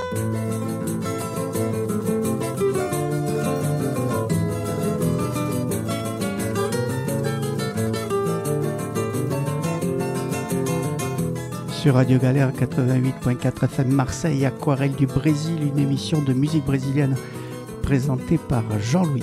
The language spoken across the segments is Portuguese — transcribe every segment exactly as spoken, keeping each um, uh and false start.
Sur Radio Galère quatre-vingt-huit point quatre F M Marseille, Aquarelle du Brésil, une émission de musique brésilienne présentée par Jean-Louis.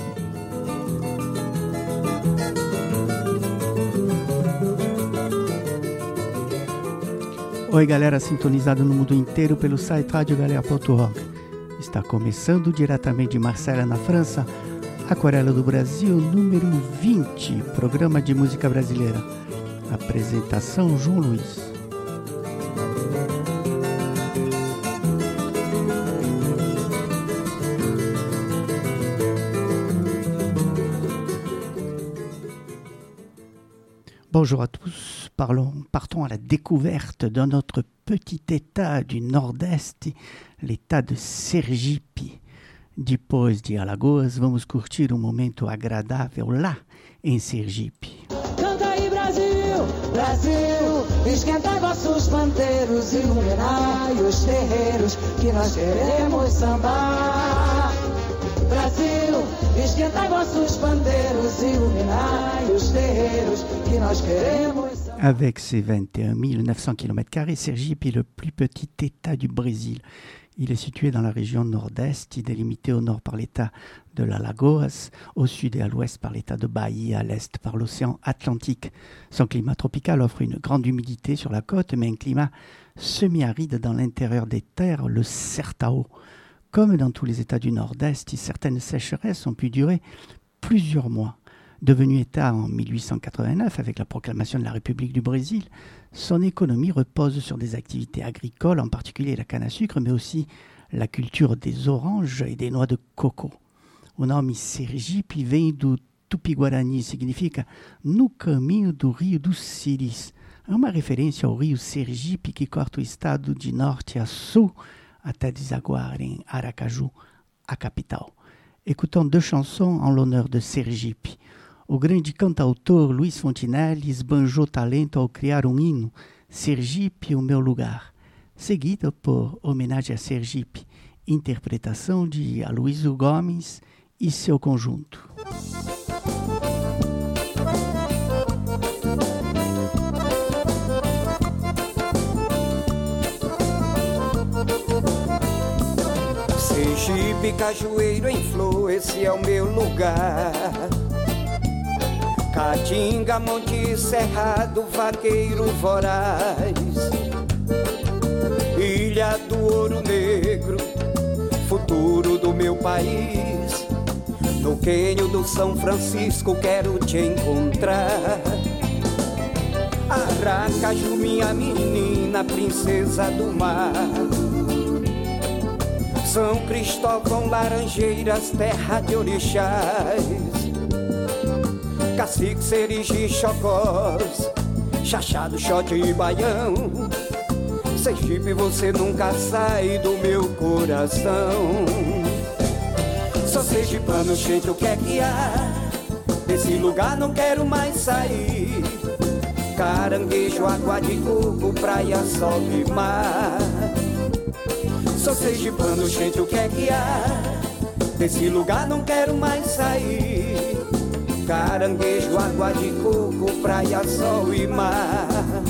Oi galera sintonizada no mundo inteiro pelo site radio galera ponto org. Está começando diretamente de Marselha, na França, Aquarela do Brasil número vinte, programa de música brasileira. Apresentação João Luiz. Bonjour à tous, Parlons, partons à la découverte d'un autre petit état du Nordeste, l'état de Sergipe. Depois de Alagoas, vamos curtir um momento agradável lá em Sergipe. Canta aí Brasil, Brasil, esquentai vossos pandeiros, iluminai os terreiros que nós queremos sambar. Brasil, esquentai vossos pandeiros, iluminai os terreiros que nós queremos. Avec ses vingt et un mille neuf cents kilomètres carrés, Sergipe est le plus petit état du Brésil. Il est situé dans la région nord-est, il est délimité au nord par l'état de l'Alagoas, au sud et à l'ouest par l'état de Bahia, à l'est par l'océan Atlantique. Son climat tropical offre une grande humidité sur la côte, mais un climat semi-aride dans l'intérieur des terres, le Sertão. Comme dans tous les États du Nord-Est, certaines sécheresses ont pu durer plusieurs mois. Devenu État en mille huit cent quatre-vingt-neuf avec la proclamation de la République du Brésil, son économie repose sur des activités agricoles, en particulier la canne à sucre, mais aussi la culture des oranges et des noix de coco. O nome Sergipe vem do Tupi-Guarani, significa no caminho do Rio dos Siris. É uma referência ao rio Sergipe que corta o estado de norte a sul, até desaguar em Aracaju, a capital. Écoutons deux chansons en l'honneur de Sergipe. O grande cantautor Luiz Fontinelli esbanjou talento ao criar um hino, Sergipe, o meu lugar, seguido por Homenagem a Sergipe, interpretação de Aloysio Gomes e seu conjunto. Sergipe, cajueiro em flor, esse é o meu lugar. Caatinga, monte cerrado, vaqueiro voraz. Ilha do Ouro Negro, futuro do meu país. No quênio do São Francisco quero te encontrar. Aracaju, minha menina, princesa do mar. São Cristóvão, Laranjeiras, terra de orixás. Cacique, Serigi, Chocós, Chachado, Xote e Baião. Sergipe, você nunca sai do meu coração. Sou sergipano, gente, o que é que há? Desse lugar não quero mais sair. Caranguejo, água de coco, praia, sol e mar. Sou sergipano, gente, o que é que há? Desse lugar não quero mais sair. Caranguejo, água de coco, praia, sol e mar.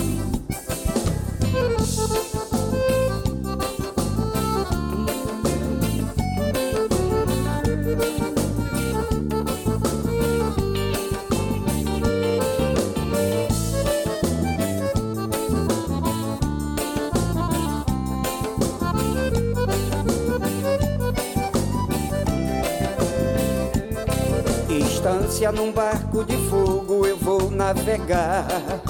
Estância num barco de fogo eu vou navegar.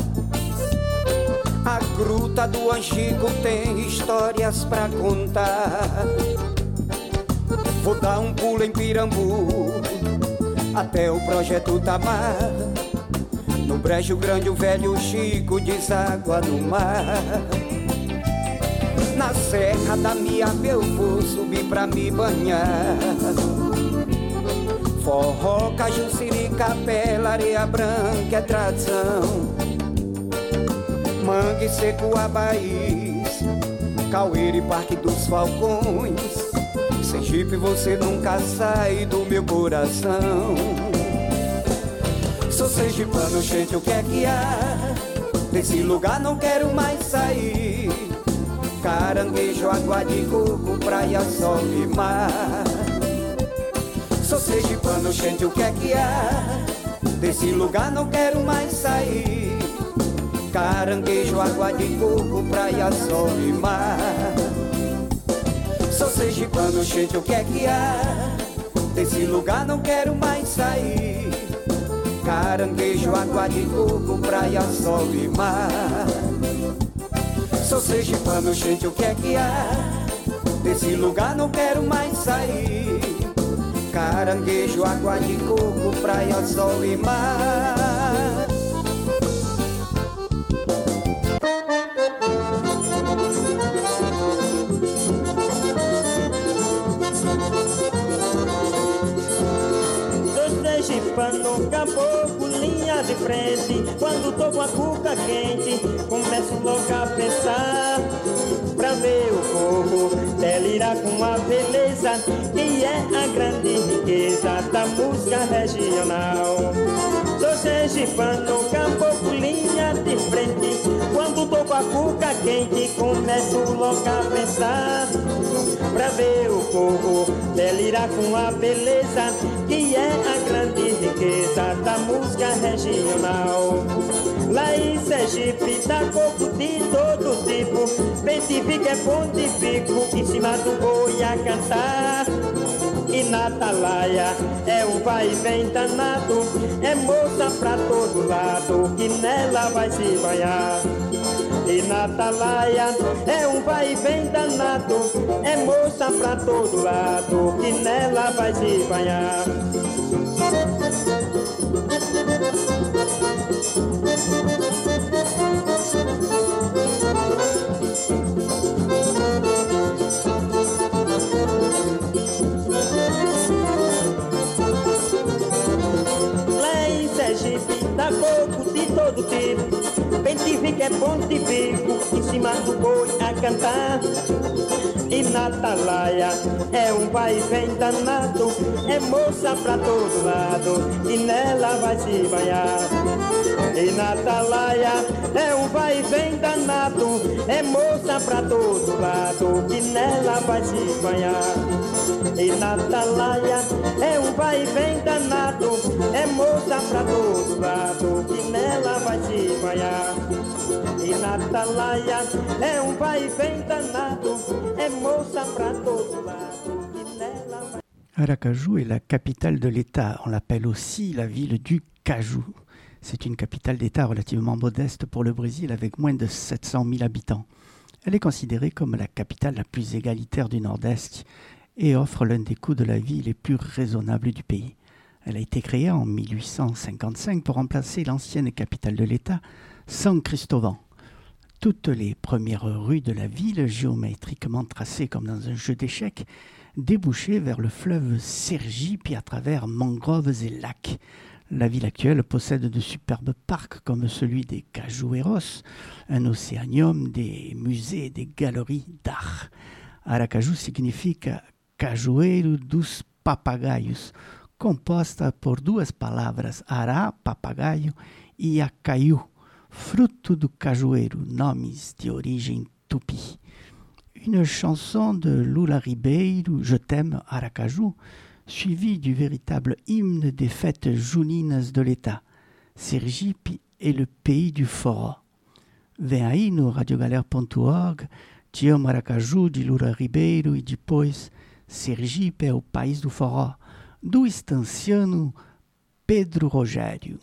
A gruta do Anchico tem histórias pra contar. Vou dar um pulo em Pirambu até o projeto Tamar. No Brejo Grande o velho Chico deságua no mar. Na Serra da Miapa eu vou subir pra me banhar. Forró, caju, siri, capela, areia branca é tradição. Mangue seco, abaís, Caueiro e Parque dos Falcões. Sergipe, você nunca sai do meu coração. Sou sergipano, gente, o que é que há? Desse lugar não quero mais sair. Caranguejo, água de coco, praia, sol e mar. Sou sergipano, gente, o que é que há? Desse lugar não quero mais sair. Caranguejo, água de coco, praia, sol e mar. Sou sergipano, gente, o que é que há? Desse lugar não quero mais sair. Caranguejo, água de coco, praia, sol e mar. Sou sergipano, gente, o que é que há? Desse lugar não quero mais sair. Caranguejo, água de coco, praia, sol e mar. Sou sergipano, caboclo, linha de frente. Quando tô com a cuca quente, começo logo a pensar. Pra ver o povo delirar com a beleza, que é a grande riqueza da música regional. Sou sergipano, caboclo, linha de frente. Quando tô com a cuca quente, começo logo a pensar. Pra ver o povo delirar com a beleza, que é a grande riqueza da música regional. Lá em Sergipe dá coco de todo tipo, Bentifica é pontifico, em cima do boi a cantar. E na atalaia é um vai e vem danado, é moça pra todo lado, que nela vai se banhar. E na atalaia é um vai e vem danado, é moça pra todo lado, que nela vai se banhar. Lá em Sergipe dá coco de todo tipo, Bentifica é pontifico, em cima do boi a cantar. E na atalaia é um vai e vem danado, é moça pra todo lado, e nela vai se banhar. E na atalaia é um vai e vem danado, é moça pra todo lado, que nela vai se banhar. E na atalaia é um vai e vem danado, é moça pra todo lado, que nela vai se banhar. E na atalaia é um vai e vem danado, é moça pra todo lado, que nela vai... Aracaju est la capitale de l'État. On l'appelle aussi la ville du cajou. C'est une capitale d'État relativement modeste pour le Brésil, avec moins de sept cent mille habitants. Elle est considérée comme la capitale la plus égalitaire du Nord-Est et offre l'un des coûts de la vie les plus raisonnables du pays. Elle a été créée en mille huit cent cinquante-cinq pour remplacer l'ancienne capitale de l'État, São Cristóvão. Toutes les premières rues de la ville, géométriquement tracées comme dans un jeu d'échecs, débouchaient vers le fleuve Sergipe à travers mangroves et lacs. La ville actuelle possède de superbes parcs comme celui des Cajueiros, un océanium, des musées et des galeries d'art. Aracaju significa Cajueiro dos Papagaios, composta por duas palavras, ará, papagaio, e acaiu, fruto do cajueiro, nomes de origem tupi. Une chanson de Lula Ribeiro, Je t'aime Aracaju, suivie du véritable hymne des fêtes juninas de l'État. Sergipe est le pays du forró. Vem aí no radiogalera ponto org, Te amo Aracaju, de Lula Ribeiro, e depois Sergipe é o país do forró, do estanciano Pedro Rogério.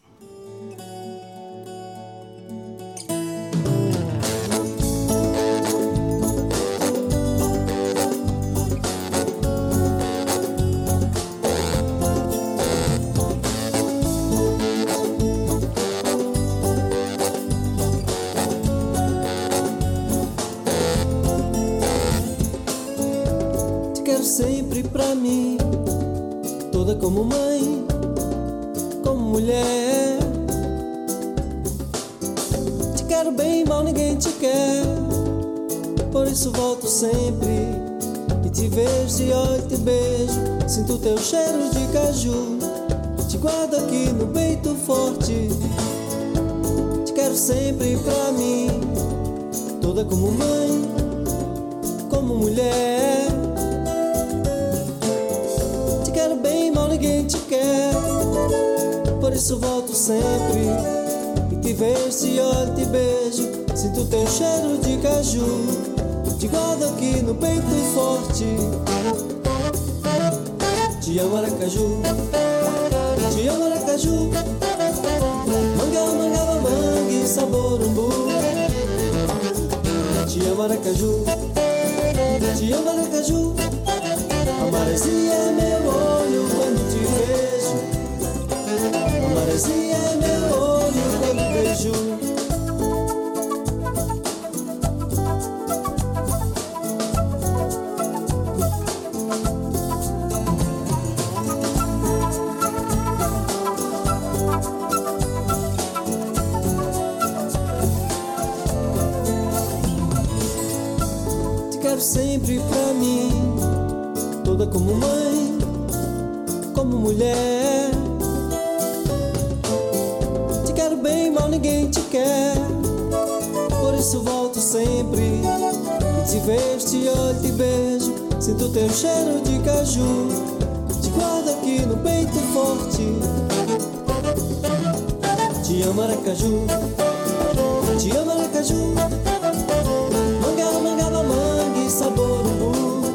Sempre pra mim, toda como mãe, como mulher. Te quero bem, mal ninguém te quer. por isso volto sempre. E te vejo, te olho, te beijo, sinto teu cheiro de caju. Te guardo aqui no peito forte, te quero sempre pra mim, toda como mãe, como mulher. Te quero bem, mal ninguém te quer, por isso volto sempre. E te vejo, te olho, te beijo, sinto teu cheiro de caju. Te guardo aqui no peito forte. Te amo, Aracaju. Te amo, Aracaju. Manga, manga, mangue, sabor umbu. Te amo, Aracaju. Te amo, Aracaju. A maresia é meu olho quando te vejo. A maresia é meu olho quando vejo. Sempre pra mim, toda como mãe, como mulher. Te quero bem, mal ninguém te quer, por isso volto sempre. Te vejo, te olho, te beijo, sinto teu cheiro de caju. Te guardo aqui no peito forte. Te amo, Aracaju. Te amo, Aracaju. Sabor umbu.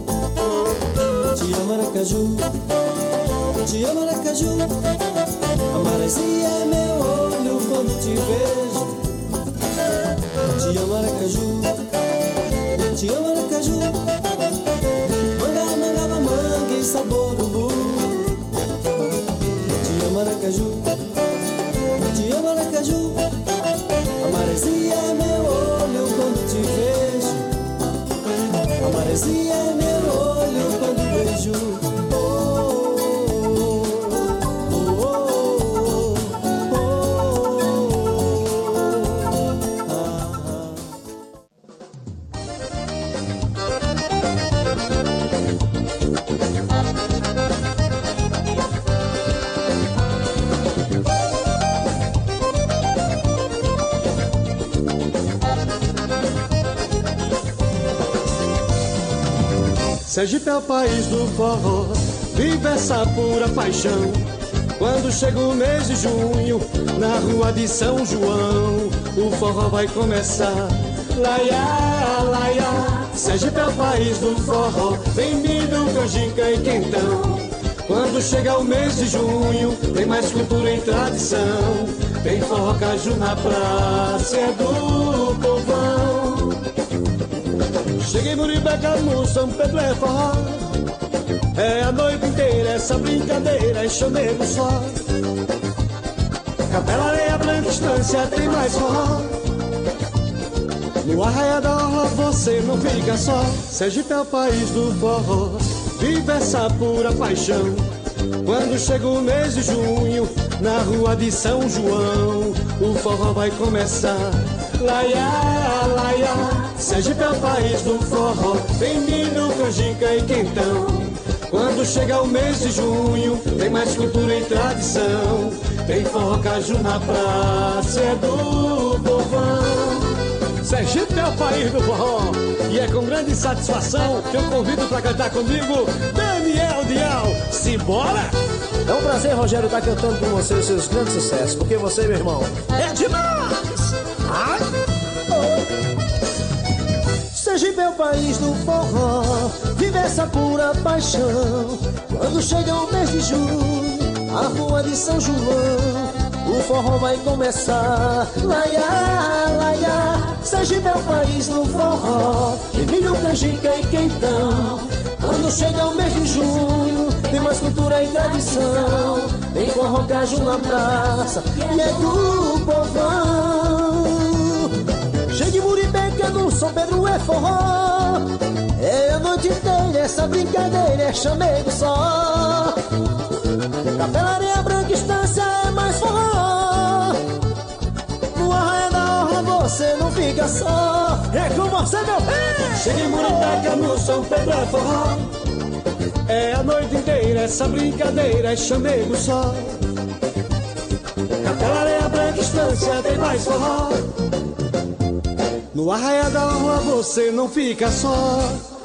Te amo, Aracaju. Te amo, Aracaju. A maresia é meu olho quando te vejo. Te amo, Aracaju. Te amo, Aracaju. Manga, manga, mamanga e sabor umbu. Te amo, Aracaju. Te amo, Aracaju. A maresia é meu olho quando te vejo. A maresia é meu olho quando vejo. Oh, oh, oh, oh, oh, oh, ah, Sergipe é o país do forró, vive essa pura paixão. Quando chega o mês de junho, na rua de São João, o forró vai começar. Laiá, laiá. Sergipe é o país do forró, vem milho, canjica e quentão. Quando chega o mês de junho, tem mais cultura e tradição. Tem forró caju na praça, é do povão. Cheguei em Muribeca, no São Pedro é forró. É a noite inteira essa brincadeira, é chamego só. Capela, Areia Branca, Estância tem mais forró. No Arraia da Orla você não fica só. Sergipe é o país do forró, vive essa pura paixão. Quando chega o mês de junho, na rua de São João, o forró vai começar. Laiá, laiá. Sergipe é o país do forró, tem milho, canjica e quentão. Quando chega o mês de junho, tem mais cultura e tradição. Tem forró caju na praça, é do povão. Sergipe é o país do forró, e é com grande satisfação que eu convido para cantar comigo Daniel Dial. Simbora! É um prazer, Rogério, estar cantando com você os seus grandes sucessos, porque você, meu irmão, é demais! Ai! Sergipe é o país do forró, vive essa pura paixão. Quando chega o mês de junho, a rua de São João, o forró vai começar. Laiá, laiá. Sergipe é o país do forró, tem milho, canjica e quentão. Quando chega o mês de junho, tem mais cultura e tradição. Tem forró caju na praça, e é do povão. Chega em Muribeca, no São Pedro é forró. É a noite inteira essa brincadeira, é chamego só. Capela, Areia Branca, Estância é mais forró. No Arraia da Orla você não fica fica só. É com você, meu filho. Chega em Muritaca, no São Pedro é forró. É a noite inteira, essa brincadeira é chamego só. Naquela areia branca estância tem mais forró. No arraial da rua você não fica só.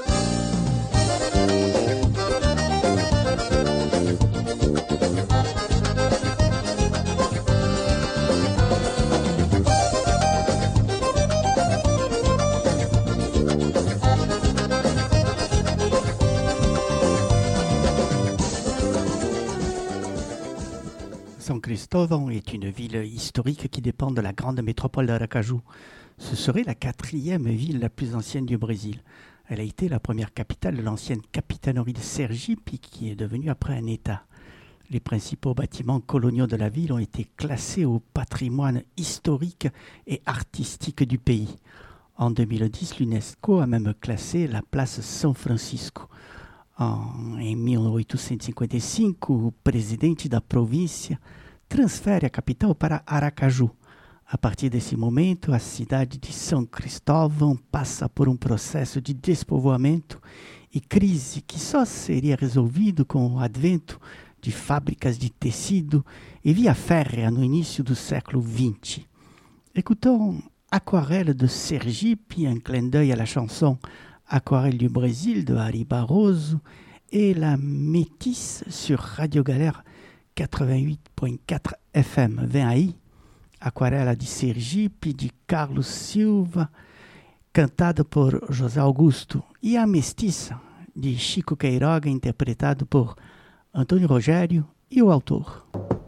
São Cristóvão est une ville historique qui dépend de la grande métropole d'Aracaju. Ce serait la quatrième ville la plus ancienne du Brésil. Elle a été la première capitale de l'ancienne capitainerie de Sergipe, qui est devenue après un État. Les principaux bâtiments coloniaux de la ville ont été classés au patrimoine historique et artistique du pays. En deux mille dix, l'UNESCO a même classé la place São Francisco. En, em mil oitocentos e cinquenta e cinco, o presidente da província transfere a capital para Aracaju. A partir desse momento, a cidade de São Cristóvão passa por um processo de despovoamento e crise que só seria resolvido com o advento de fábricas de tecido e via férrea no início do século vinte. Écoutons Aquarelle de Sergipe, un clin d'œil à la chanson Aquarelle du Brésil de Ari Barroso et La Métisse sur Radio Galère quatre-vingt-huit virgule quatre F M. Vem aí, Aquarela de Sergipe, de Carlos Silva, cantada por José Augusto, e A Mestiça, de Chico Queiroga, interpretado por Antônio Rogério e o autor.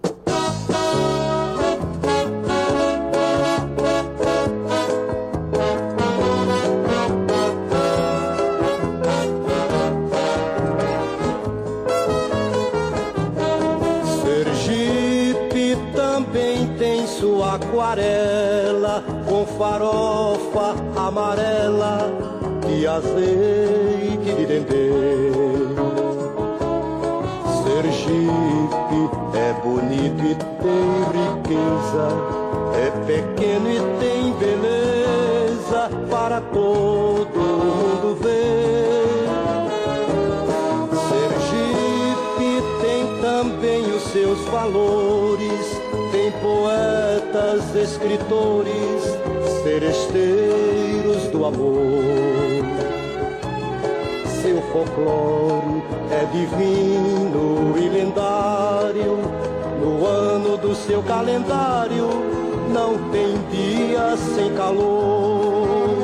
Aquarela com farofa amarela e azeite de dendê. Sergipe é bonito e tem riqueza, é pequeno e tem beleza para todo mundo ver. Sergipe tem também os seus valores, tem poetas, escritores, seresteiros do amor. Seu folclore é divino e lendário. No ano do seu calendário não tem dia sem calor.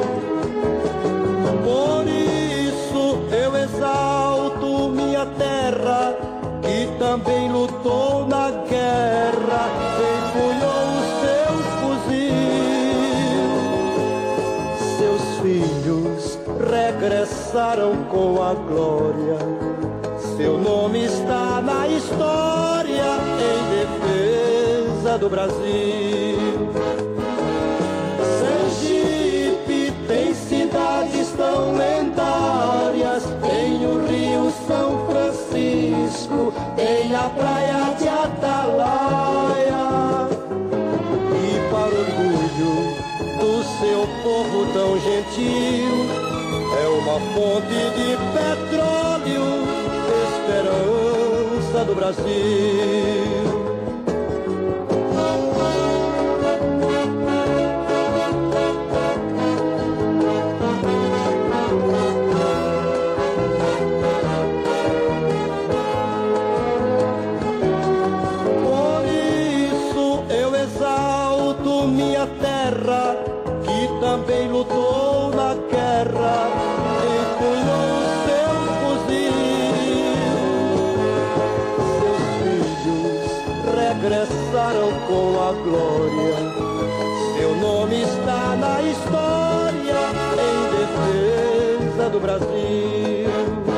Por isso eu exalto minha terra, que também lutou na guerra, empunhou o seu fuzil. Seus filhos regressaram com a glória, seu nome está na história em defesa do Brasil. Sergipe tem cidades tão lendárias, tem o Rio São Francisco, tem a praia de Atalaia. E para orgulho do seu povo tão gentil, é uma fonte de petróleo, esperança do Brasil. Também lutou na guerra, empunhou seu fuzil. Seus filhos regressaram com a glória, seu nome está na história em defesa do Brasil.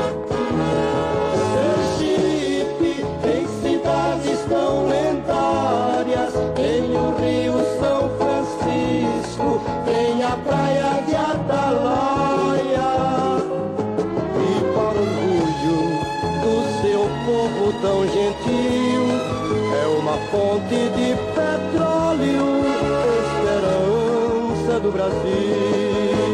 Sergipe tem cidades tão lendárias, tem o Rio São Francisco, tem a praia de Atalaia. E para orgulho do seu povo tão gentil, é uma fonte de petróleo, esperança do Brasil. Brasil.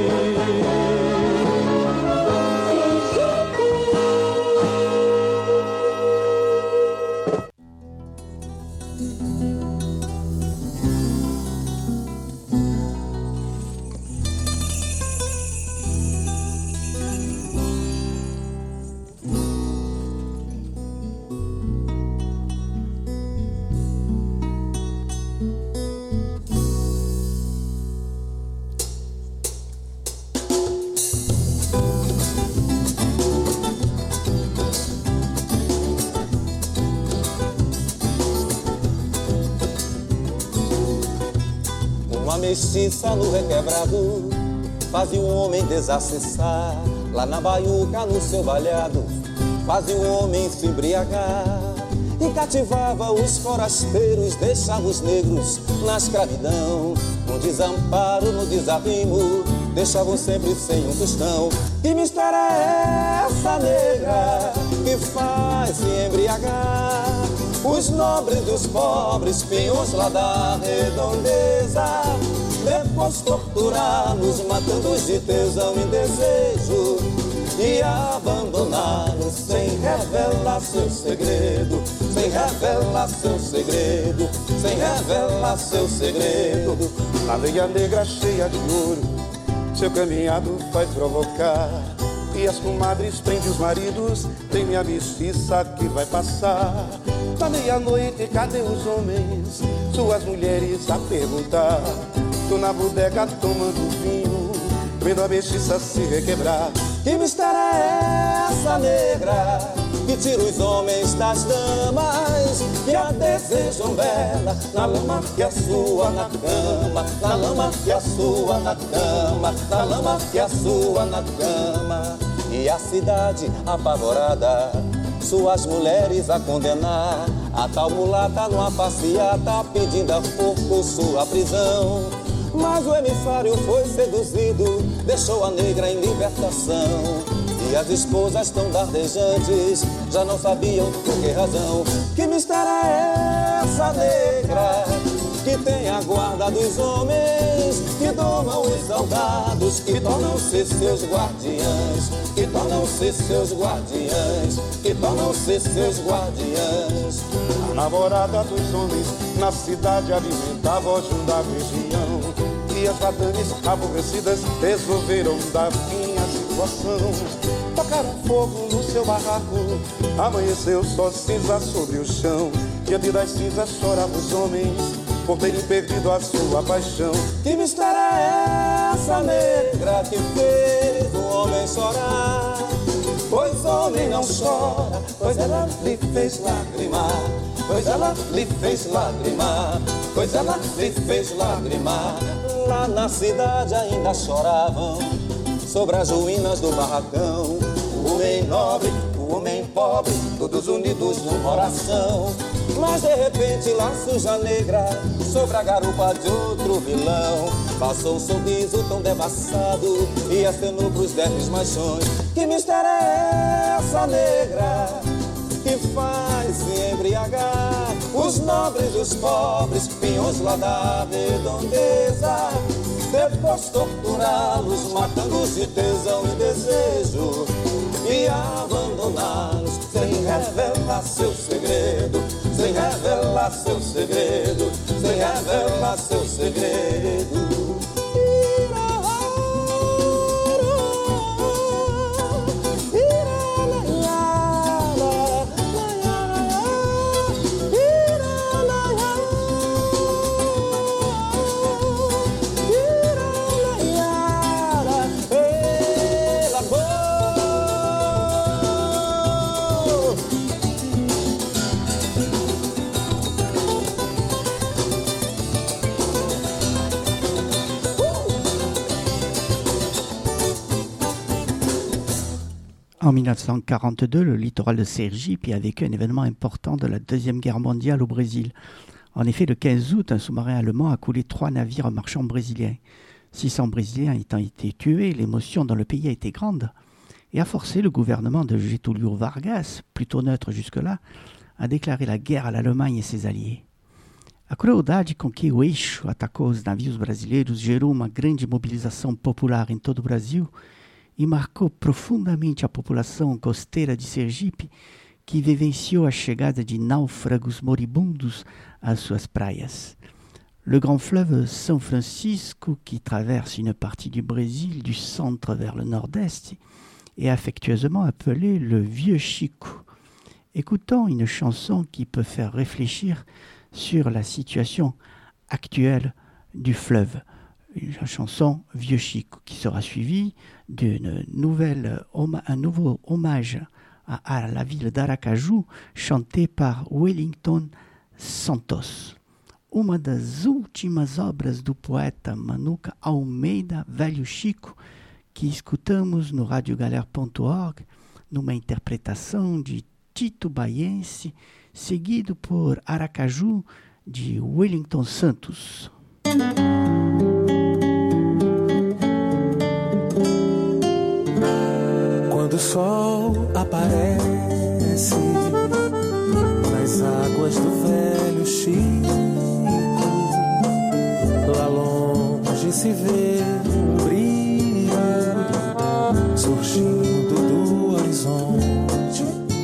Mestiça no requebrado fazia o homem desacessar. Lá na baiuca, no seu balhado, fazia o homem se embriagar. E cativava os forasteiros, deixava os negros na escravidão. No desamparo, no desarrimo, deixavam sempre sem um tostão. Que mistério é essa, negra, que faz se embriagar os nobres dos pobres, peões lá da redondeza? Depois torturá-los, matando-os de tesão e desejo, e abandoná-los sem revelar seu segredo, sem revelar seu segredo, sem revelar seu segredo. A veia negra cheia de ouro, seu caminhado vai provocar, e as comadres prendem os maridos, tem a mestiça que vai passar. Da meia-noite, cadê os homens? Suas mulheres a perguntar. Tô na bodega tomando vinho, vendo a mestiça se requebrar. Que mistério é essa, negra, que tira os homens das damas, que a desejam bela, na lama que a sua na cama, na lama que a sua na cama, na lama que a sua na cama. E a cidade apavorada, suas mulheres a condenar, a tal mulata numa passeata, pedindo a pouco sua prisão. Mas o emissário foi seduzido, deixou a negra em libertação. E as esposas tão dardejantes já não sabiam por que razão. Que mistério é essa, negra, que tem a guarda dos homens, que domam os soldados, que tornam-se seus guardiães, que tornam-se seus guardiães, que tornam-se seus guardiães. A namorada dos homens na cidade alimentava o ódio da região, e as madames aborrecidas resolveram dar fim à situação. Tocaram fogo no seu barraco, amanheceu só cinza sobre o chão. Diante das cinzas choravam os homens por terem perdido a sua paixão. Que mistério é essa, negra, que fez o homem chorar? Pois homem não chora, pois ela lhe fez lagrimar, pois ela lhe fez lagrimar, pois ela lhe fez lagrimar. Lá na cidade ainda choravam sobre as ruínas do barracão. O homem nobre, o homem pobre, todos unidos numa oração. Mas de repente lá surge a negra sobre a garupa de outro vilão. Passou um sorriso tão devassado e acenou pros débeis machões. Que mistério é essa, negra, que faz se embriagar os nobres e os pobres, pinhões lá da redondeza? Depois torturá-los, matando-os de tesão e desejo, e abandoná-los sem revelar seu segredo, sem revelar seu segredo, sem revelar seu segredo. En mille neuf cent quarante-deux, le littoral de Sergipe y a vécu un événement important de la Deuxième Guerre mondiale au Brésil. En effet, le quinze août, un sous-marin allemand a coulé trois navires marchands brésiliens. six cents Brésiliens ayant été tués, l'émotion dans le pays a été grande et a forcé le gouvernement de Getúlio Vargas, plutôt neutre jusque-là, à déclarer la guerre à l'Allemagne et ses alliés. A crueldade com que o Eixo atacou os navios brasileiros gerou uma grande mobilização popular em todo o Brasil e marcou profundamente a população costeira de Sergipe, que vivenciou a chegada de náufragos moribundos às suas praias. Le grand fleuve São Francisco, qui traverse une partie du Brésil du centre vers le nord-est, est affectueusement appelé le Vieux Chico. Écoutons une chanson qui peut faire réfléchir sur la situation actuelle du fleuve. Une chanson Vieux Chico qui sera suivie d'une nouvelle, un nouveau hommage à, à la ville d'Aracaju chanté par Wellington Santos. Uma das últimas obras do poeta Manuca Almeida, Velho Chico, que escutamos no radiogalera ponto org, numa interpretação de Tito Baiense, seguido por Aracaju, de Wellington Santos. Quando o sol aparece nas águas do Velho Chico, lá longe se vê um brilho surgindo do horizonte,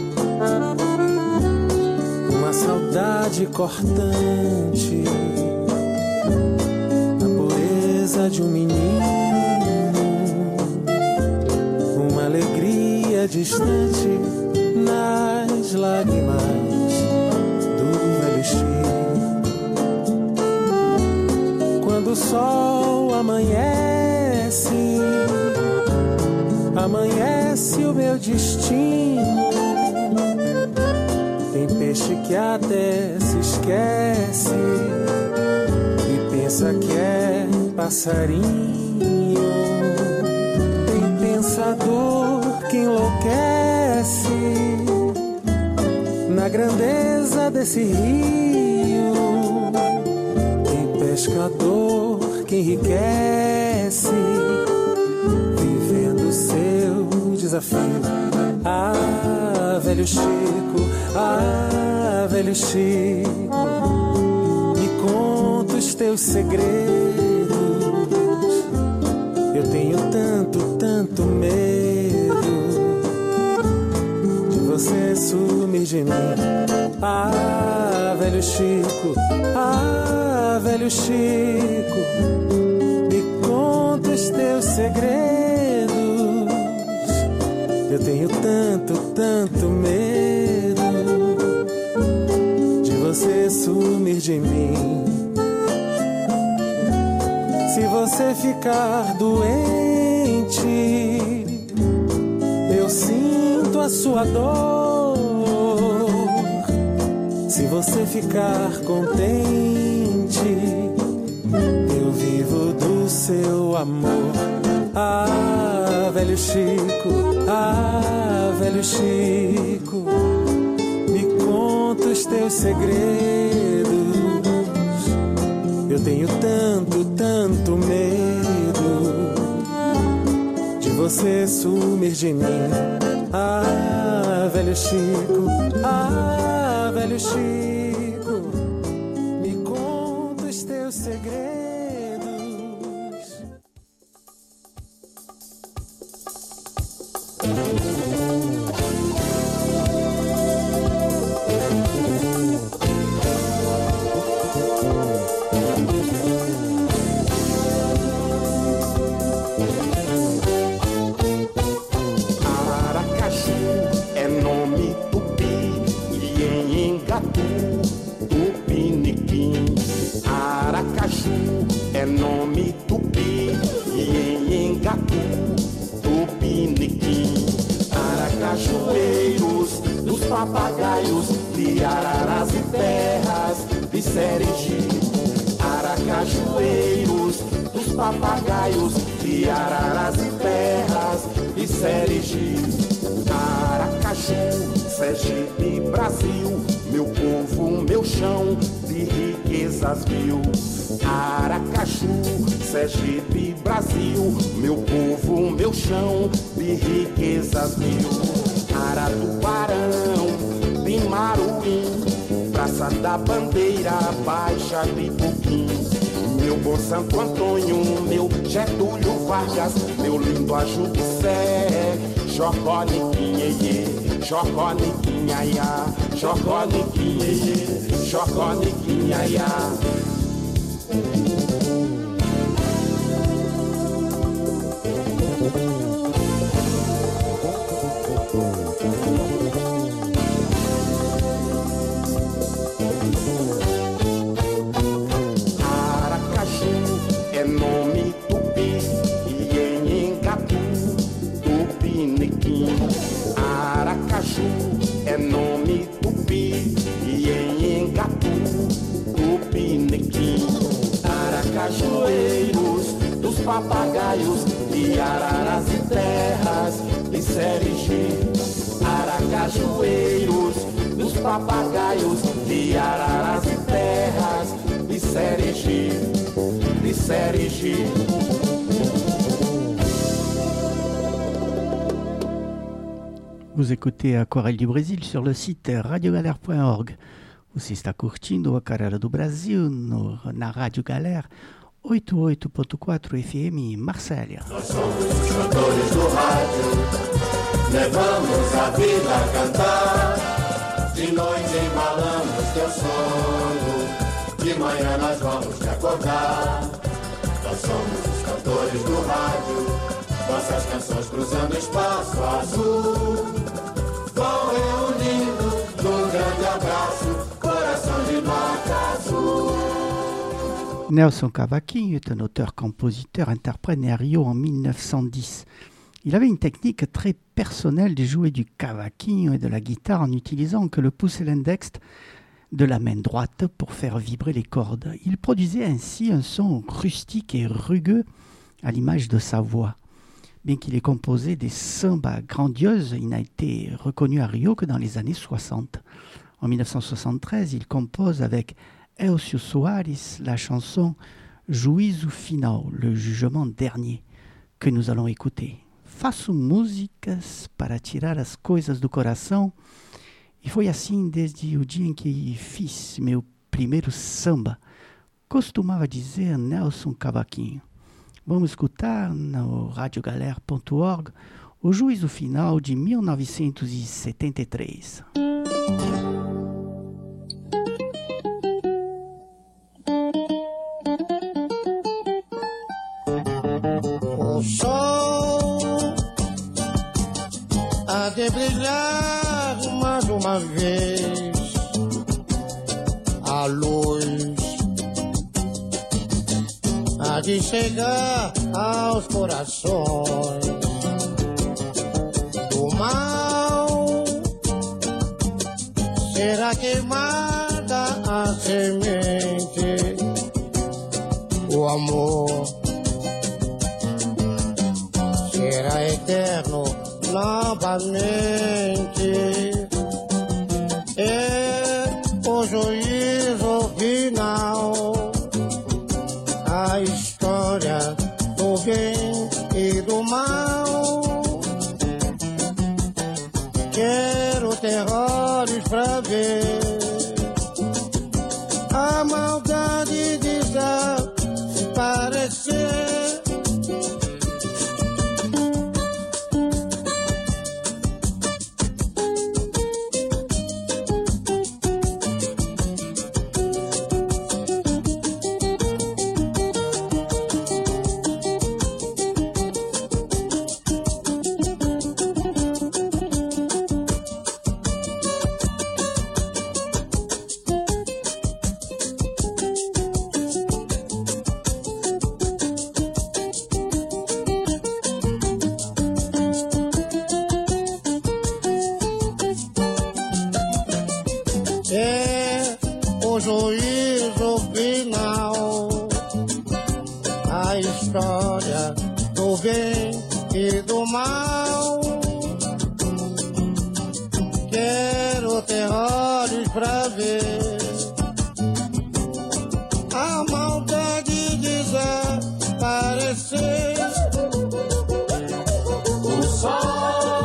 uma saudade cortante na pureza de um menino, uma alegria distante nas lágrimas do Velho Chico. Quando o sol amanhece, amanhece o meu destino. Tem peixe que até se esquece e pensa que é passarinho. Tem pensador que enlouquece na grandeza desse rio. Pescador que enriquece vivendo seu desafio. Ah, velho Chico, ah, velho Chico, me conta os teus segredos. Eu tenho tanto, tanto medo de você sumir de mim. Ah, velho Chico, ah, velho Chico, me conta os teus segredos. Eu tenho tanto, tanto medo de você sumir de mim. Se você ficar doente, eu sinto a sua dor. Se você ficar contente, eu vivo do seu amor. Ah, velho Chico, ah, velho Chico, me conta os teus segredos. Eu tenho tanto, tanto medo de você sumir de mim. Ah, velho Chico, ah, velho Chico, me conta os teus segredos. É nome tupi e em Engatu, Tupiniquim. Aracajueiros dos papagaios, de Araras e terras de Serigi. Aracajueiros dos papagaios, de Araras e terras de Serigi. Aracaju, Sergipe, Brasil, meu povo, meu chão de riquezas mil. Aracaju, Sergipe, Brasil, meu povo, meu chão de riquezas mil. Aratubarão, Pimaruim, Praça da bandeira baixa de Puquim. Meu bom Santo Antônio, meu Getúlio Vargas, meu lindo Ajubicé, Chocoliquinha, iê, Chocoliquinha, iá, Chocoliquinha, iê, Chocoliquinha, iá. É nome tupi e em Engatu, Tupiniquim. Aracajueiros dos papagaios de Araras e terras de Serigi. Aracajueiros dos papagaios de Araras e terras de Serigi, de Serigi. Vous écoutez Aquarelle du Brésil sur le site radio galère point org. Você está curtindo a Aquarela do Brasil no, na Rádio Galera oitenta e oito ponto quatro F M Marsella. Nós somos os cantores do rádio, levamos a vida a cantar. De noite embalamos teu sono, de manhã nós vamos te acordar. Nós somos os cantores do rádio, nossas canções cruzando espaço azul, vão reunindo num grande abraço, coração de nota azul. Nelson Cavaquinho est un auteur, compositeur, interprète né à Rio en mille neuf cent dix. Il avait une technique très personnelle de jouer du cavaquinho et de la guitare en utilisant que le pouce et l'index de la main droite pour faire vibrer les cordes. Il produisait ainsi un son rustique et rugueux à l'image de sa voix. Bien qu'il ait composé des sambas grandioses, il n'a été reconnu à Rio que dans les années soixante. En mille neuf cent soixante-treize, il compose avec Elcio Soares la chanson Juízo Final, le jugement dernier, que nous allons écouter. Faço músicas para tirar as coisas do coração, e foi assim desde o dia em que fiz meu primeiro samba, costumava dizer Nelson Cavaquinho. Vamos escutar no radio galère ponto org o Juízo Final de mil novecentos e setenta e três. O sol há de brilhar mais uma vez, a luz há de chegar aos corações. O mal será queimada a semente, o amor será eterno novamente. É o juízo final, a história do bem e do mal. Quero terrores pra ver a maldade desaparecer.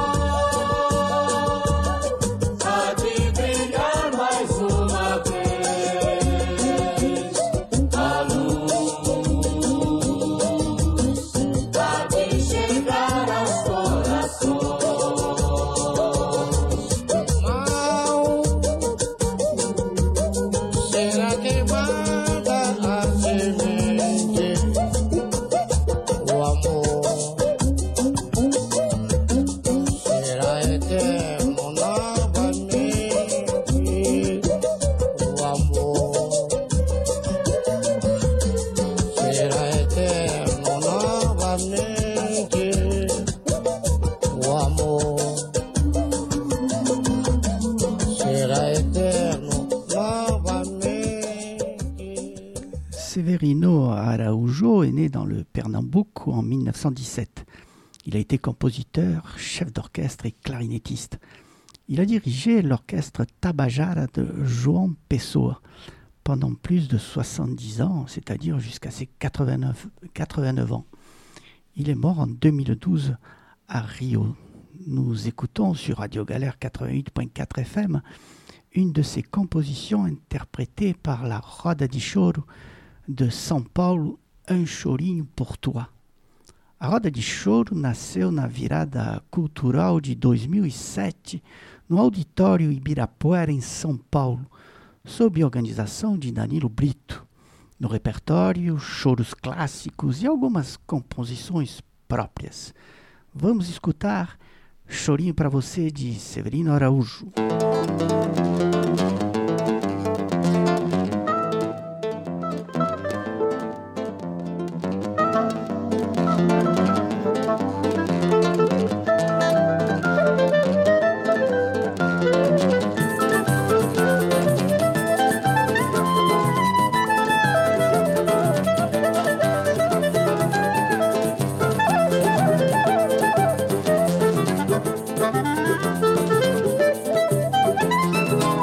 Há de brilhar mais uma vez. est né dans le Pernambouc en mille neuf cent dix-sept. Il a été compositeur, chef d'orchestre et clarinettiste. Il a dirigé l'orchestre Tabajara de João Pessoa pendant plus de soixante-dix ans, c'est-à-dire jusqu'à ses quatre-vingt-neuf, quatre-vingt-neuf ans. Il est mort en deux mille douze à Rio. Nous écoutons sur Radio Galère quatre-vingt-huit virgule quatre F M une de ses compositions interprétée par la Roda de Choro de São Paulo, Un Chorinho por Toi. A Roda de Choro nasceu na virada cultural de dois mil e sete no Auditório Ibirapuera, em São Paulo, sob organização de Danilo Brito. No repertório, choros clássicos e algumas composições próprias. Vamos escutar Chorinho para Você, de Severino Araújo. Thank you.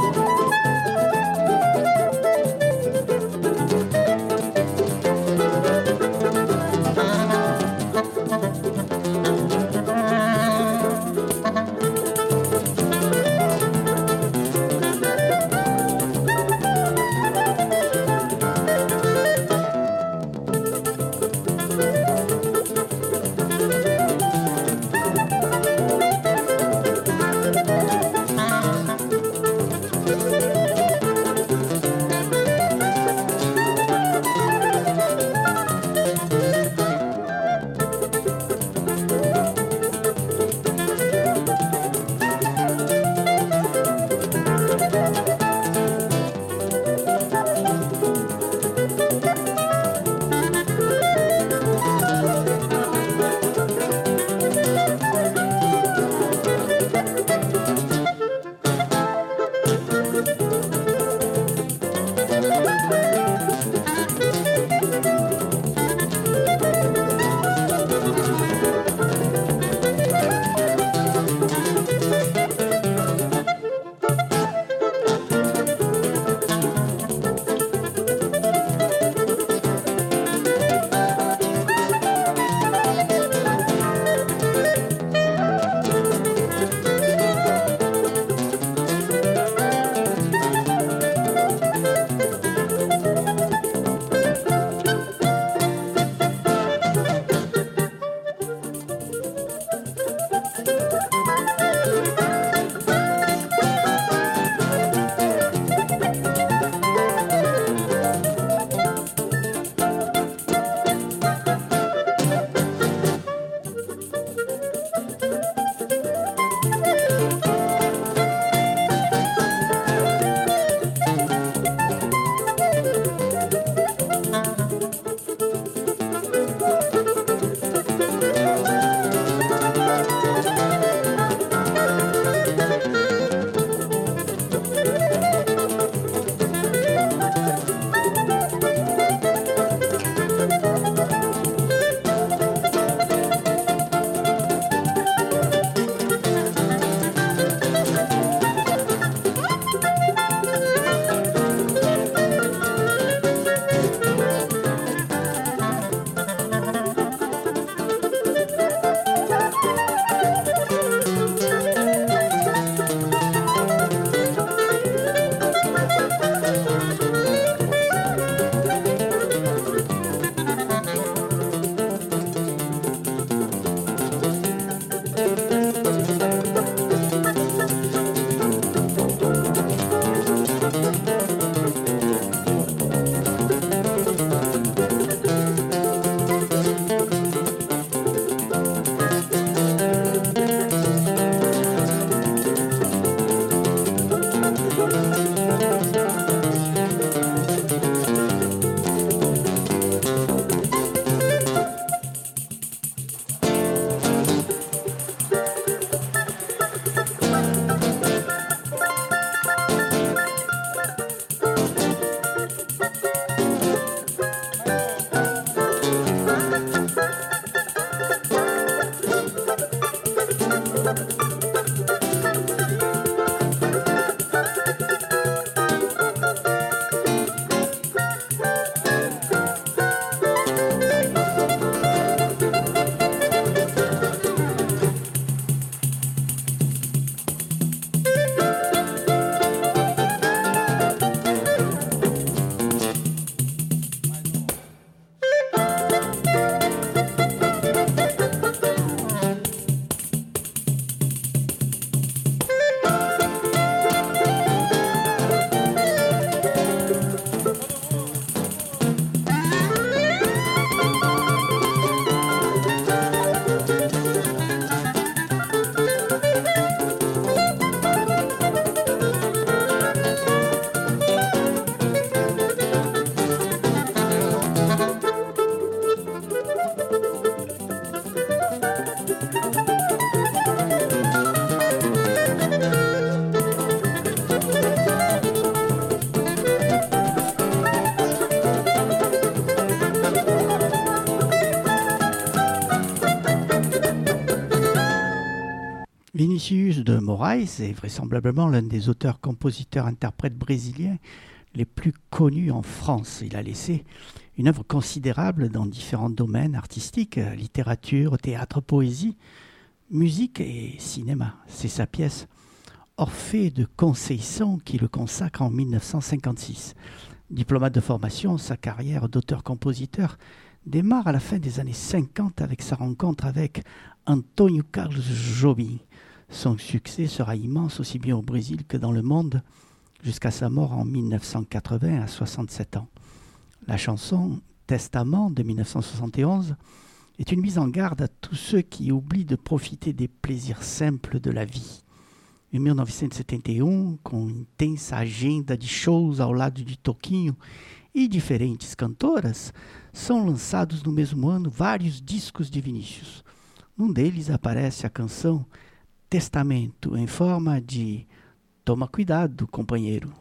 Vinícius de Moraes est vraisemblablement l'un des auteurs, compositeurs, interprètes brésiliens les plus connus en France. Il a laissé une œuvre considérable dans différents domaines artistiques, littérature, théâtre, poésie, musique et cinéma. C'est sa pièce Orphée de Conceição qui le consacre en mille neuf cent cinquante-six. Diplomate de formation, sa carrière d'auteur-compositeur démarre à la fin des années cinquante avec sa rencontre avec Antônio Carlos Jobim. Son succès sera immense aussi bien au Brésil que dans le monde jusqu'à sa mort en mille neuf cent quatre-vingts à soixante-sept ans. La chanson Testament de mille neuf cent soixante et onze est une mise en garde à tous ceux qui oublient de profiter des plaisirs simples de la vie. Em mil novecentos e setenta e um, com intensa agenda de shows ao lado de Toquinho e diferentes cantoras, são lançados no mesmo ano vários discos de Vinícius. Num deles aparece a canção Testamento, em forma de Toma cuidado, companheiro.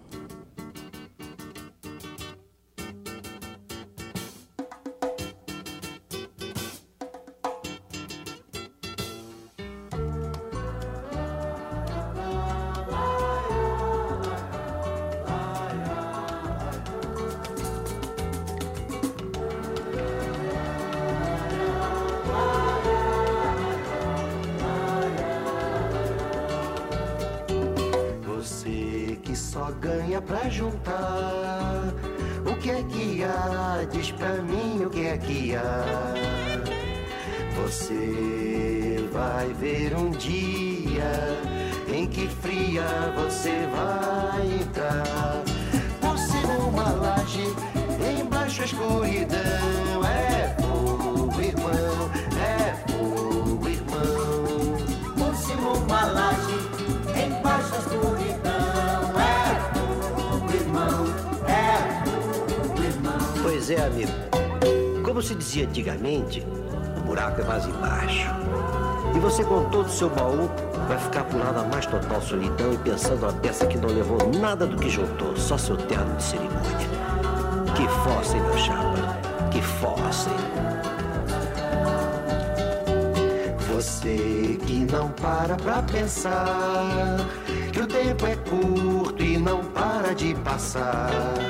Pra juntar, o que é que há? Diz pra mim o que é que há. Você vai ver um dia em que fria você vai entrar. Por cima uma laje, embaixo a escuridão. É fogo, irmão, é fogo, irmão. Por cima uma laje, embaixo a escuridão. Pois é, amigo. Como se dizia antigamente, o buraco é mais embaixo. E você, com todo o seu baú, vai ficar por lá na mais total solidão e pensando uma peça que não levou nada do que juntou, só seu terno de cerimônia. Que fossa, hein, meu chapa? Que fossa, hein? Você que não para pra pensar que o tempo é curto e não para de passar.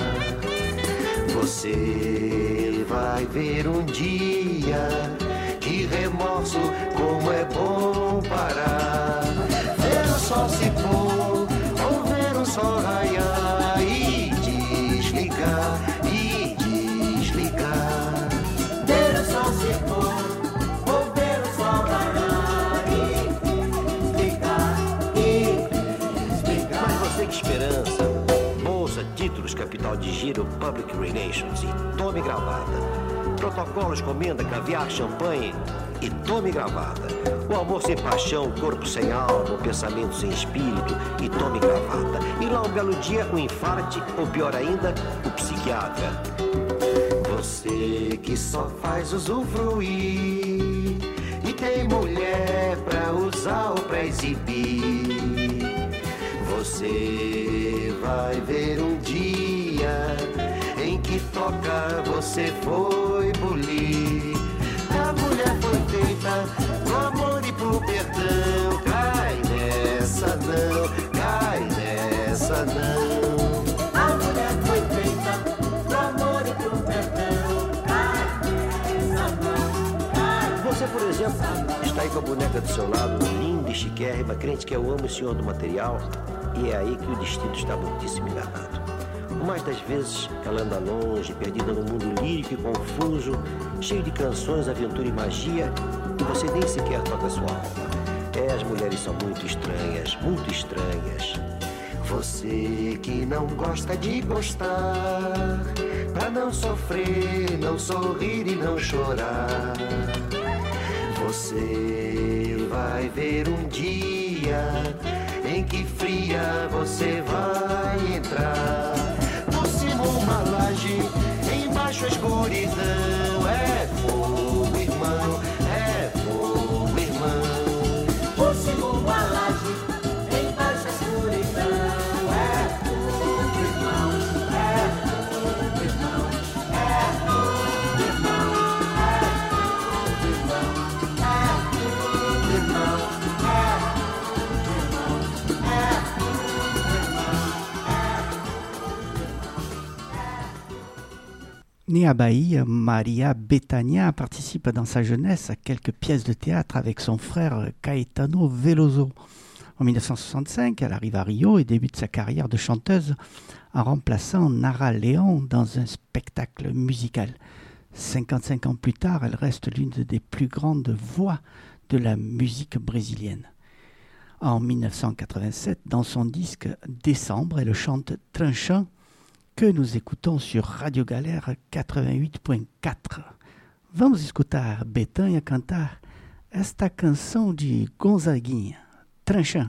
Você vai ver um dia, que remorso, como é bom parar. Ver o sol se pôr, ou ver o sol raiar e desligar, e desligar. Ver o sol se pôr, ou ver o sol raiar e desligar, e desligar. Mas você, que esperança! Títulos, capital de giro, public relations e tome gravata. Protocolos, comenda, caviar, champanhe e tome gravata. O amor sem paixão, o corpo sem alma, o pensamento sem espírito e tome gravata. E lá um belo dia o infarte, ou pior ainda, o psiquiatra. Você que só faz usufruir e tem mulher pra usar ou pra exibir. Você vai ver um dia em que toca você foi bulir. A mulher foi feita pro amor e pro perdão. Cai nessa não, cai nessa não. A mulher foi feita pro amor e pro perdão. Cai nessa não, cai. Você, por exemplo, está aí com a boneca do seu lado, linda e chiquérrima, crente que eu amo o senhor do material. E é aí que o destino está muitíssimo enganado. O mais das vezes, ela anda longe, perdida no mundo lírico e confuso, cheio de canções, aventura e magia, e você nem sequer toca sua alma. É, as mulheres são muito estranhas, muito estranhas. Você que não gosta de gostar, pra não sofrer, não sorrir e não chorar. Você vai ver um dia em que fria você vai entrar. Por cima uma laje, embaixo a escuridão. É fogo, irmão, é fogo, irmão. Por cima uma laje, embaixo a escuridão. É fogo, irmão, é fogo, irmão, é fogo, irmão, é fogo, irmão, é fogo, irmão, é fogo, irmão. Née à Bahia, Maria Bethânia participe dans sa jeunesse à quelques pièces de théâtre avec son frère Caetano Veloso. En mille neuf cent soixante-cinq, elle arrive à Rio et débute sa carrière de chanteuse en remplaçant Nara Leão dans un spectacle musical. cinquante-cinq ans plus tard, elle reste l'une des plus grandes voix de la musique brésilienne. En mille neuf cent quatre-vingt-sept, dans son disque Décembre, elle chante Tranchant, que nous écoutons sur Radio Galera quatre-vingt-huit ponto quatro. Vamos escutar Bethânia cantar esta canção de Gonzaguinha, Tranchant.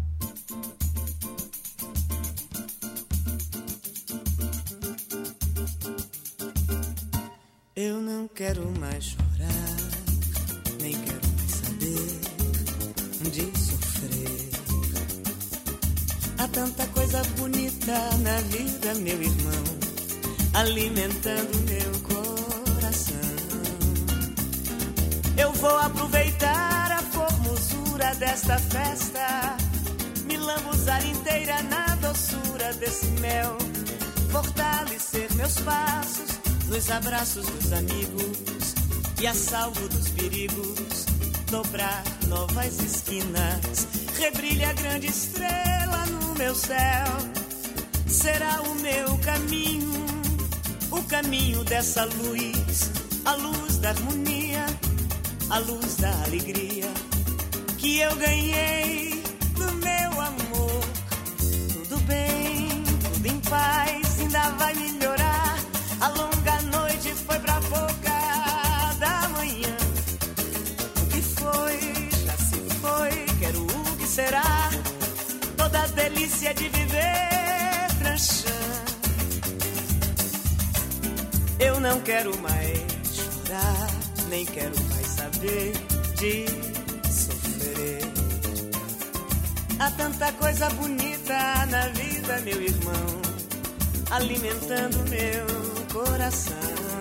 Eu não quero mais chorar, nem quero mais saber de sofrer. Há tanta coisa bonita na vida, meu irmão, alimentando meu coração. Eu vou aproveitar a formosura desta festa, me lambuzar inteira na doçura desse mel, fortalecer meus passos nos abraços dos amigos e a salvo dos perigos, dobrar novas esquinas, rebrilha a grande estrela no meu céu. Será o meu caminho, o caminho dessa luz, a luz da harmonia, a luz da alegria que eu ganhei do meu amor. Tudo bem, tudo em paz, ainda vai melhorar. A longa noite foi pra boca da manhã. O que foi, já se foi, quero o que será. Toda a delícia de viver tranchando. Eu não quero mais chorar, nem quero mais saber de sofrer. Há tanta coisa bonita na vida, meu irmão, alimentando meu coração.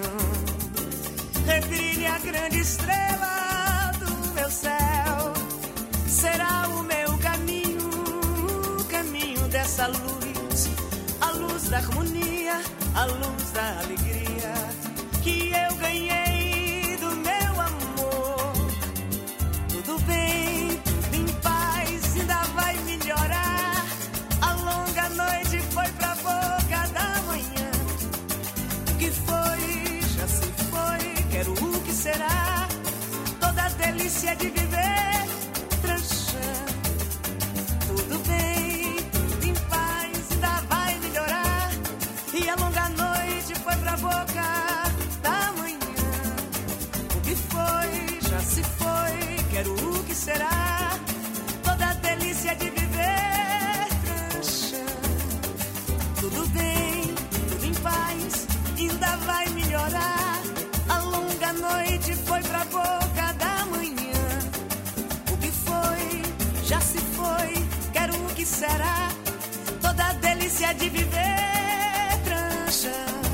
Rebrilha a grande estrela do meu céu. Será o meu caminho, o caminho dessa luz, a luz da harmonia, a luz da alegria que eu ganhei do meu amor. Tudo bem, tudo em paz, ainda vai melhorar. A longa noite foi pra boca da manhã. O que foi, já se foi, quero o que será. Toda a delícia de viver tranchando. Tudo bem, tudo em paz, ainda vai melhorar. E a longa noite foi pra boca da manhã. O que foi, já se foi, quero o que será. Toda a delícia de viver tranchando. Tudo bem, tudo em paz, ainda vai melhorar. A longa noite foi pra boca da manhã. O que foi, já se foi, quero o que será. Toda a delícia de viver trancha.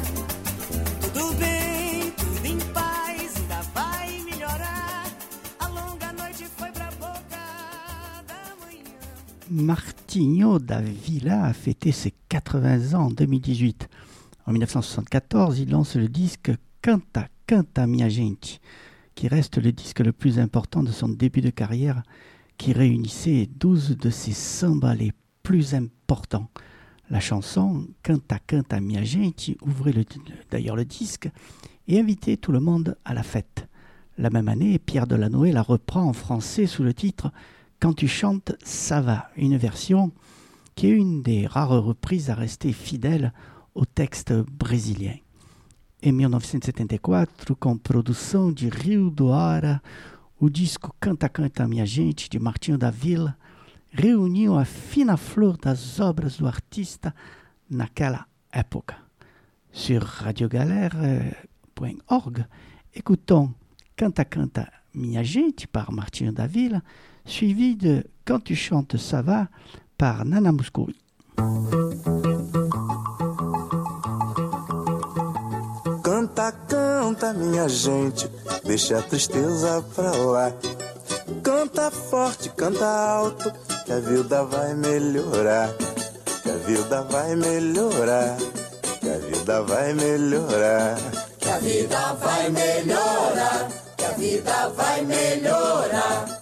Tudo bem, tudo em paz, ainda vai melhorar. A longa noite foi pra boca da manhã. Martinho da Vila a fêté ses quatre-vingts ans en deux mille dix-huit. En mille neuf cent soixante-quatorze, il lance le disque Canta, Canta Minha Gente, qui reste le disque le plus important de son début de carrière, qui réunissait douze de ses sambas les plus importants. La chanson Canta, Canta Minha Gente ouvrait le, d'ailleurs le disque et invitait tout le monde à la fête. La même année, Pierre Delanoë la reprend en français sous le titre Quand tu chantes, ça va, une version qui est une des rares reprises à rester fidèle o texte brésilien. Em mille neuf cent soixante-quatorze, com produção de Rio do Ara, o disco Canta Canta Minha Gente, de Martinho da Vila, reuniu a fina flor das obras do artista naquela época. Sur radio galera point org, écoutons Canta Canta Minha Gente par Martinho da Vila, suivi de Quand tu chantes ça va par Nana Mouskouri. Canta, canta, minha gente, deixa a tristeza pra lá. Canta forte, canta alto, que a vida vai melhorar. Que a vida vai melhorar, que a vida vai melhorar. a vida vai melhorar, que a vida vai melhorar.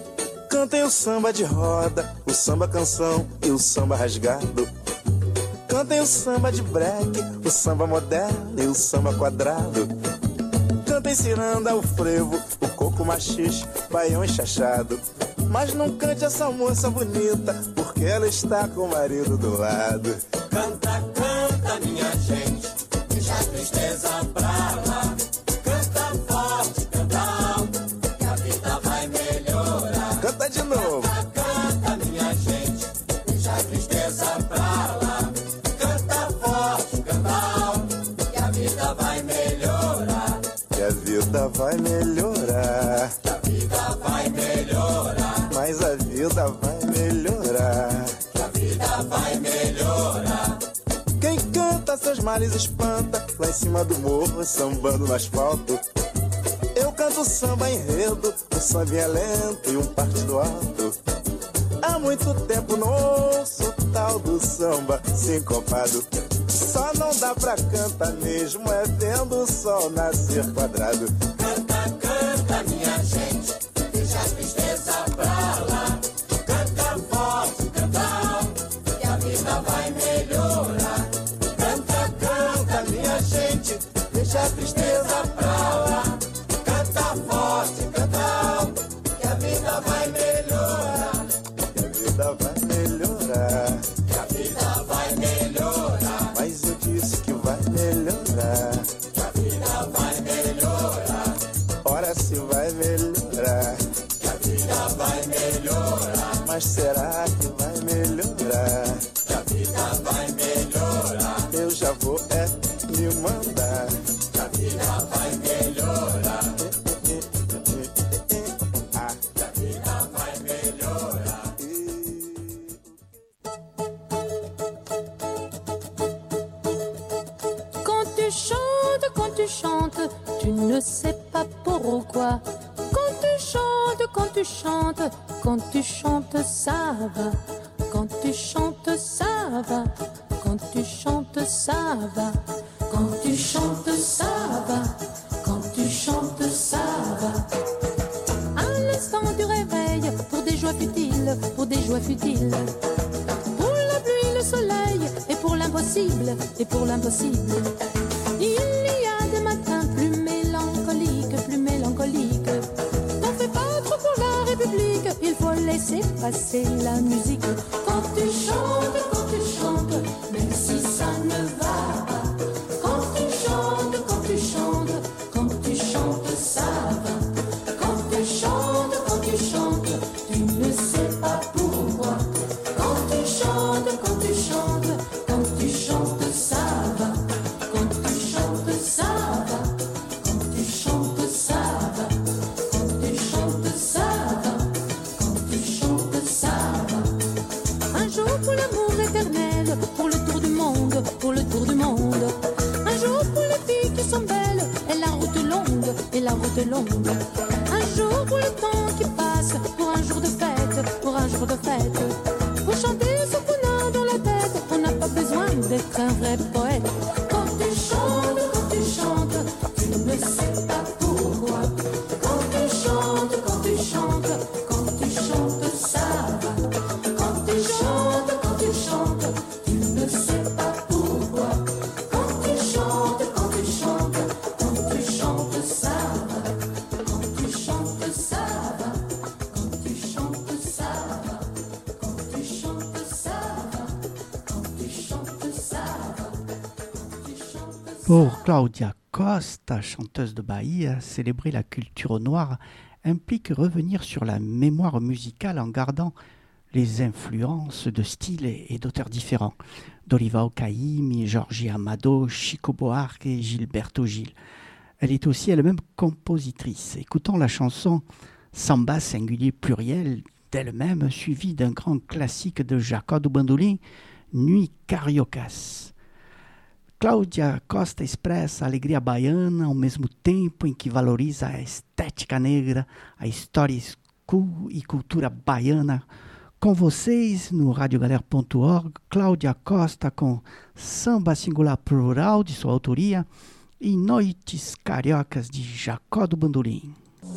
Cantem o samba de roda, o samba canção e o samba rasgado. Cantem o samba de break, o samba moderno e o samba quadrado. Cantem ciranda, o frevo, o coco machixe, baião e chachado. Mas não cante essa moça bonita, porque ela está com o marido do lado. Canta, canta, minha gente, deixa a tristeza pra lá. Canta forte, canta alto, que a vida vai melhorar. Canta de novo. Canta, canta, minha gente, deixa a tristeza pra lá. Canta forte, canta alto, que a vida vai melhorar. Que a vida vai melhorar. Que a vida vai melhorar. Mas a vida vai melhorar. Que a vida vai melhorar. Quem canta seus males espanta, lá em cima do morro, sambando no asfalto. Eu canto samba enredo, um sambinha lento e um partido alto. Há muito tempo não ouço o tal do samba sincopado. Só não dá pra cantar mesmo, é vendo o sol nascer quadrado. Canta, canta, minha gente, deixa a tristeza pra lá. Canta forte, canta alto, que a vida vai melhorar. Canta, canta, minha gente, deixa a tristeza pra lá. Canta forte, canta alto, que a vida vai melhorar. Que a vida vai melhorar. Que a vida vai melhorar. Mas eu disse que vai melhorar. Que a vida vai melhorar. Ora se vai melhorar. Que a vida vai melhorar. Mas será que vai melhorar? Que a vida vai melhorar. Eu já vou é me mandar. Que a vida vai melhorar. Ah. Que a vida vai melhorar. Quand tu chantes, quand tu chantes, tu ne sais pas pourquoi. Quand tu chantes, quand tu chantes, quand tu chantes, ça va. Quand tu chantes, ça va. Quand tu chantes, ça va. Quand tu chantes, ça va. Quand tu chantes, ça va. À l'instant du réveil, pour des joies futiles, pour des joies futiles. Pour la pluie, le soleil, et pour l'impossible, et pour l'impossible. Il y a des matins plus mélancoliques, plus mélancoliques. N'en fais pas trop pour la République, il faut laisser passer la musique. Quand tu chantes, quand tu chantes, même si ça ne va pas. Quand tu chantes, quand tu chantes, quand tu chantes, ça va. Quand tu chantes, quand tu chantes, tu ne sais pas pourquoi. Quand tu chantes, quand tu chantes, quand tu chantes, ça va. Quand tu chantes, ça va. Quand tu chantes, ça va. Quand tu chantes, ça va. Quand tu chantes, ça va. Un jour pour l'amour éternel, pour le tour du monde, pour le tour du monde. Un jour pour les filles qui sont belles, et la route longue, et la route longue. Un jour pour le temps qui passe, pour un jour de fête, pour un jour de fête. Pour chanter ce qu'on a dans la tête, on n'a pas besoin d'être un vrai poète. Quand tu chantes, quand tu chantes, tu ne sais pas pourquoi. Quand tu chantes, quand tu chantes, quand tu chantes, ça va. Quand tu chantes, quand tu chantes, tu ne sais pas pourquoi. Quand tu chantes, quand tu chantes, quand tu chantes, ça va. Quand tu chantes, ça va. Quand tu chantes, ça va. Quand tu chantes, ça va. Quand tu chantes, ça va. Pour Claudia Costa, chanteuse de Bahia, célébrer la culture noire implique revenir sur la mémoire musicale en gardant les influences de styles et d'auteurs différents, d'Olivao Caymmi, Jorge Amado, Chico Buarque et Gilberto Gil. Elle est aussi elle-même compositrice. Écoutons la chanson Samba singulier pluriel d'elle-même, suivie d'un grand classique de Jacó do Bandolim, Nuit Cariocas. Claudia Costa expressa a alegria baiana ao mesmo tempo em que valoriza a estética negra, a história e cultura baiana. Com vocês no radio galera ponto org, Claudia Costa com Samba Singular Plural, de sua autoria, e Noites Cariocas de Jacó do Bandolim.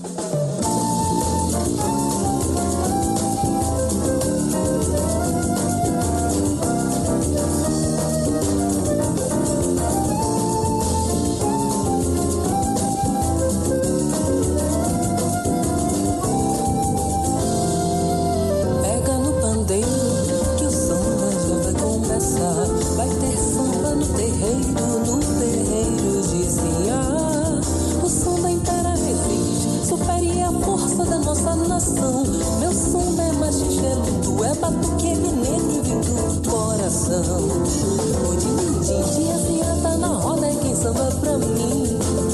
Meu samba é machicheludo, é batuqueiro negro e vindo do coração. O din-din, dia fiata na roda é quem samba pra mim.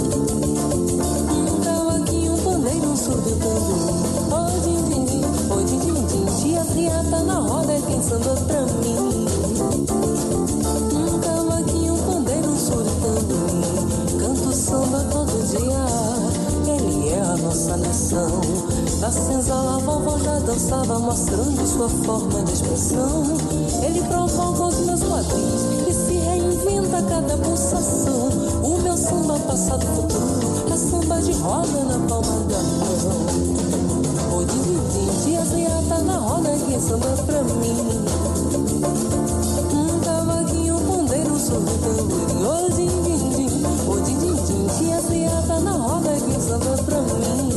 Um cavaquinho, um pandeiro, um surdo tamborim. O din-din, o din-din, dia fiata na roda é quem samba pra mim. Um cavaquinho, um pandeiro, um surdo tamborim. Canto samba todo dia, ele é a nossa nação. Na senzala a vovó já dançava, mostrando sua forma de expressão. Ele provoca os meus quadris e se reinventa a cada pulsação. O meu samba passado futuro é samba de roda na palma da mão. O din-din, dia triata na roda, quem samba pra mim. Um cavaquinho, um pandeiro, um surdo tamborim. O din-din, o din-din, dia triata na roda, quem samba pra mim.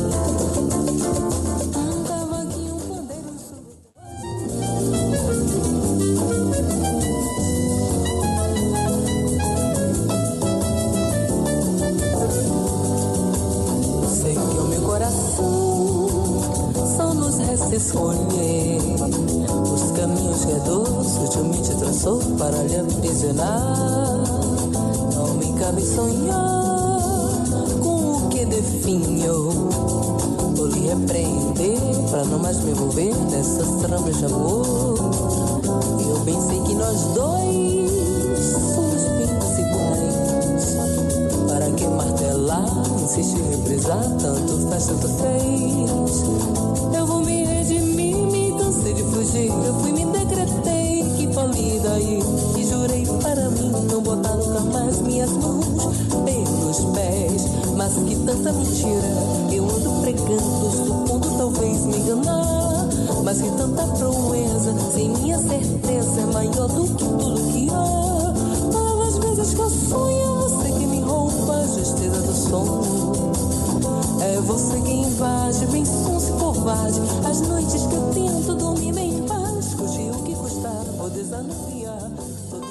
Escolher os caminhos que Deus sutilmente traçou para lhe aprisionar. Não me cabe sonhar com o que definhou. Vou lhe repreender para não mais me envolver nessas tramas de amor. Eu bem sei que nós dois somos bem iguais. Para que martelar, insistir, reprisar, tanto faz, tanto fez. Eu vou me de fugir, eu fui, me decretei que fali daí e jurei para mim não botar nunca mais minhas mãos pelos pés. Mas que tanta mentira eu ando pregando, do ponto talvez me enganar. Mas que tanta proeza sem minha certeza é maior do que tudo que há. Todas as vezes que eu sonho é você que me rouba a justeza do sono. É você que invade, bem sonso e covarde, as noites que eu tento dormir bem em paz. Custe o que custar, vou desanuviar todo.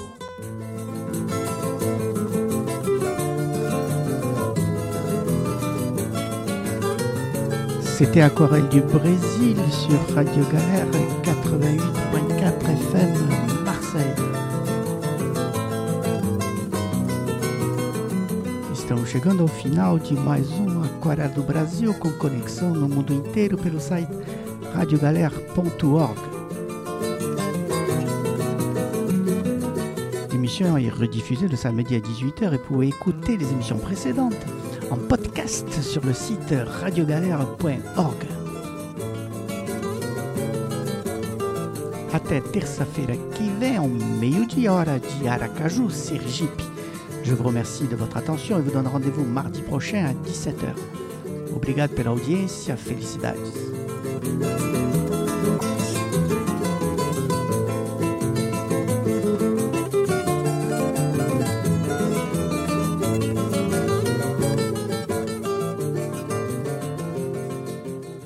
C'était Aquarelle du Brésil sur Radio Galère quatre-vingt-huit point quatre F M Marseille. Estamos chegando ao final de mais um Aquarela do Brasil, com conexão no mundo inteiro pelo site radio galère ponto org. L'émission est rediffusée le samedi à dix-huit heures et vous pouvez écouter les émissions précédentes en podcast sur le site radio galère ponto org. Até terça-feira que vem, ao meio-dia, hora de Aracaju, Sergipe. Je vous remercie de votre attention et vous donne rendez-vous mardi prochain à dix-sept heures. Obrigado pela audiência, felicidades.